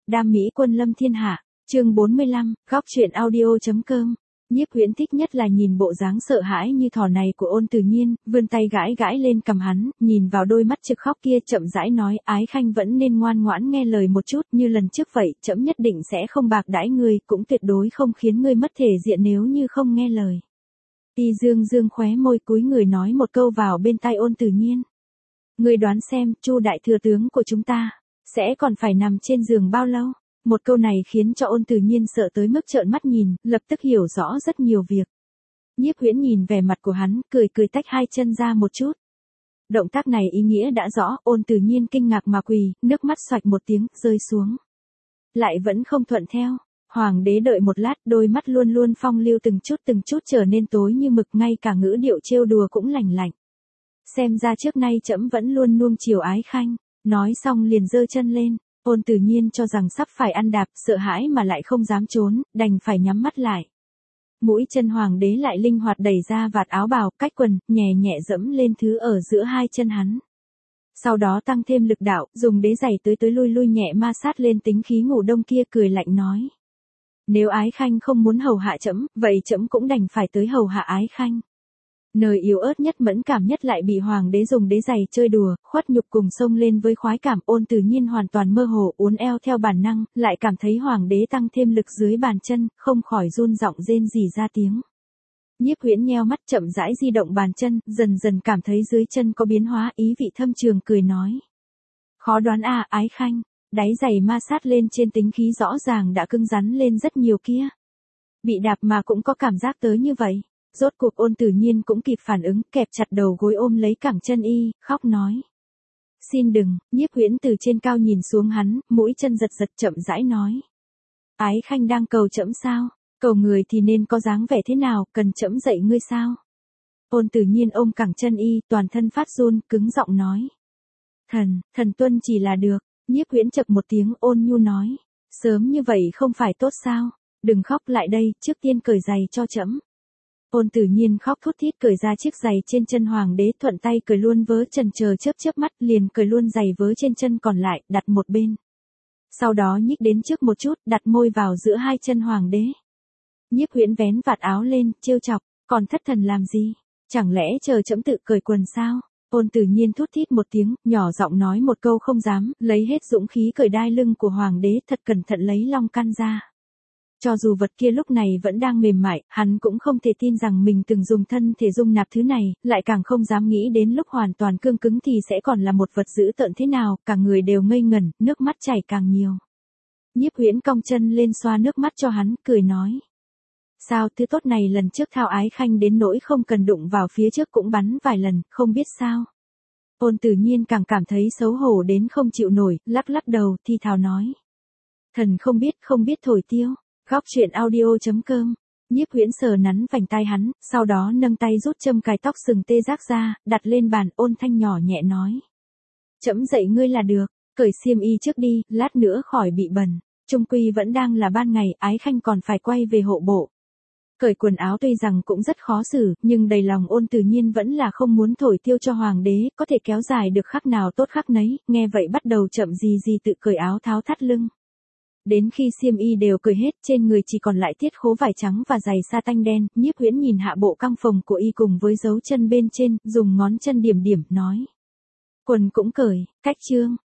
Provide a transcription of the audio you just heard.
đam mỹ quân lâm thiên hạ, chương 45, góc truyện audio.com. Nhiếp Huyễn thích nhất là nhìn bộ dáng sợ hãi như thỏ này của Ôn Tử Nhiên, vươn tay gãi gãi lên cằm hắn, nhìn vào đôi mắt trực khóc kia chậm rãi nói, Ái Khanh vẫn nên ngoan ngoãn nghe lời một chút, như lần trước vậy, trẫm nhất định sẽ không bạc đãi ngươi, cũng tuyệt đối không khiến ngươi mất thể diện nếu như không nghe lời. Y Dương Dương khóe môi cúi người nói một câu vào bên tai Ôn Tử Nhiên. Ngươi đoán xem, Chu đại thừa tướng của chúng ta sẽ còn phải nằm trên giường bao lâu? Một câu này khiến cho Ôn Tử Nhiên sợ tới mức trợn mắt nhìn, lập tức hiểu rõ rất nhiều việc. Nhiếp Huyễn nhìn vẻ mặt của hắn, cười tách hai chân ra một chút. Động tác này ý nghĩa đã rõ, Ôn Tử Nhiên kinh ngạc mà quỳ, nước mắt xoạch một tiếng, rơi xuống. Lại vẫn không thuận theo. Hoàng đế đợi một lát, đôi mắt luôn luôn phong lưu từng chút trở nên tối như mực, ngay cả ngữ điệu trêu đùa cũng lạnh lạnh. Xem ra trước nay trẫm vẫn luôn nuông chiều Ái Khanh. Nói xong liền giơ chân lên. Ôn Tử Nhiên cho rằng sắp phải ăn đạp, sợ hãi mà lại không dám trốn, đành phải nhắm mắt lại. Mũi chân hoàng đế lại linh hoạt đẩy ra vạt áo bào, cách quần, nhẹ nhẹ dẫm lên thứ ở giữa hai chân hắn. Sau đó tăng thêm lực đạo, dùng đế giày tới lui nhẹ ma sát lên tính khí ngủ đông kia, cười lạnh nói. Nếu Ái Khanh không muốn hầu hạ trẫm, vậy trẫm cũng đành phải tới hầu hạ Ái Khanh. Nơi yếu ớt nhất mẫn cảm nhất lại bị hoàng đế dùng đế giày chơi đùa, khuất nhục cùng xông lên với khoái cảm. Ôn Tử Nhiên hoàn toàn mơ hồ, uốn eo theo bản năng, lại cảm thấy hoàng đế tăng thêm lực dưới bàn chân, không khỏi run giọng rên rỉ ra tiếng. Nhiếp Huyễn nheo mắt chậm rãi di động bàn chân, dần dần cảm thấy dưới chân có biến hóa, ý vị thâm trường cười nói. Khó đoán à, Ái Khanh, đáy giày ma sát lên trên tính khí rõ ràng đã cứng rắn lên rất nhiều kia. Bị đạp mà cũng có cảm giác tới như vậy. Rốt cuộc Ôn Tử Nhiên cũng kịp phản ứng, kẹp chặt đầu gối ôm lấy cẳng chân y, khóc nói. Xin đừng. Nhiếp Huyễn từ trên cao nhìn xuống hắn, mũi chân giật chậm rãi nói. Ái Khanh đang cầu trẫm sao? Cầu người thì nên có dáng vẻ thế nào, cần trẫm dạy ngươi sao? Ôn Tử Nhiên ôm cẳng chân y, toàn thân phát run, cứng giọng nói. Thần tuân chỉ là được. Nhiếp Huyễn chập một tiếng ôn nhu nói. Sớm như vậy không phải tốt sao? Đừng khóc, lại đây, trước tiên cởi giày cho trẫm. Ôn Tử Nhiên khóc thút thít cởi ra chiếc giày trên chân hoàng đế, thuận tay cởi luôn vớ trần, chờ chớp mắt liền cởi luôn giày vớ trên chân còn lại, đặt một bên. Sau đó nhích đến trước một chút, đặt môi vào giữa hai chân hoàng đế. Nhiếp Huyễn vén vạt áo lên, trêu chọc, còn thất thần làm gì? Chẳng lẽ chờ trẫm tự cởi quần sao? Ôn Tử Nhiên thút thít một tiếng, nhỏ giọng nói một câu không dám, lấy hết dũng khí cởi đai lưng của hoàng đế, thật cẩn thận lấy long căn ra. Cho dù vật kia lúc này vẫn đang mềm mại, hắn cũng không thể tin rằng mình từng dùng thân thể dung nạp thứ này, lại càng không dám nghĩ đến lúc hoàn toàn cương cứng thì sẽ còn là một vật dữ tợn thế nào, cả người đều ngây ngẩn, nước mắt chảy càng nhiều. Nhiếp Huyễn cong chân lên xoa nước mắt cho hắn, cười nói. Sao, thứ tốt này lần trước thao Ái Khanh đến nỗi không cần đụng vào phía trước cũng bắn vài lần, không biết sao. Ôn Tử Nhiên càng cảm thấy xấu hổ đến không chịu nổi, lắc đầu, thi thào nói. Thần không biết thổi tiêu. Góc truyện audio.com. Nhiếp Huyễn sờ nắn vành tai hắn, sau đó nâng tay rút châm cài tóc sừng tê giác ra, đặt lên bàn, ôn thanh nhỏ nhẹ nói. Trẫm dạy ngươi là được, cởi xiêm y trước đi, lát nữa khỏi bị bẩn. Chung quy vẫn đang là ban ngày, Ái Khanh còn phải quay về hộ bộ. Cởi quần áo tuy rằng cũng rất khó xử, nhưng đầy lòng Ôn Tử Nhiên vẫn là không muốn thổi tiêu cho hoàng đế, có thể kéo dài được khắc nào tốt khắc nấy, nghe vậy bắt đầu chậm gì tự cởi áo tháo thắt lưng. Đến khi xiêm y đều cởi hết, trên người chỉ còn lại tiết khố vải trắng và giày sa tanh đen, Nhiếp Huyễn nhìn hạ bộ căng phồng của y cùng với dấu chân bên trên, dùng ngón chân điểm, nói. Quần cũng cởi, cách chương.